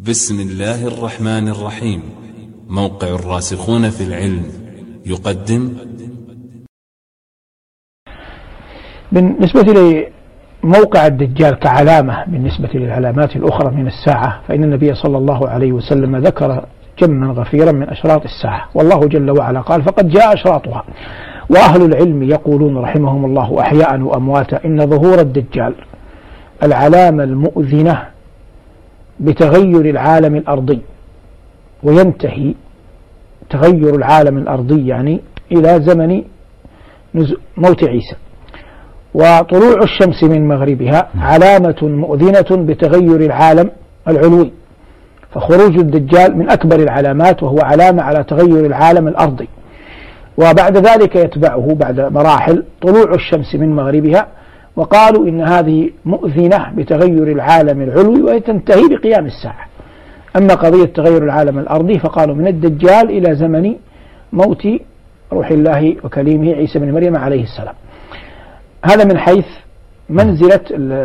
بسم الله الرحمن الرحيم. موقع الراسخون في العلم يقدم. بالنسبة لموقع الدجال كعلامة بالنسبة للعلامات الأخرى من الساعة، فإن النبي صلى الله عليه وسلم ذكر جما غفيرا من أشراط الساعة، والله جل وعلا قال: فقد جاء أشراطها. وأهل العلم يقولون رحمهم الله أحياء وأمواتا إن ظهور الدجال العلامة المؤذنة بتغير العالم الأرضي، وينتهي تغير العالم الأرضي يعني إلى زمن موت عيسى. وطلوع الشمس من مغربها علامة مؤذنة بتغير العالم العلوي، فخروج الدجال من أكبر العلامات، وهو علامة على تغير العالم الأرضي. وبعد ذلك يتبعه بعد مراحل طلوع الشمس من مغربها، وقالوا إن هذه مؤذنة بتغير العالم العلوي وتنتهي بقيام الساعة. أما قضية تغير العالم الأرضي فقالوا من الدجال إلى زمن موت روح الله وكليمه عيسى بن مريم عليه السلام. هذا من حيث منزلة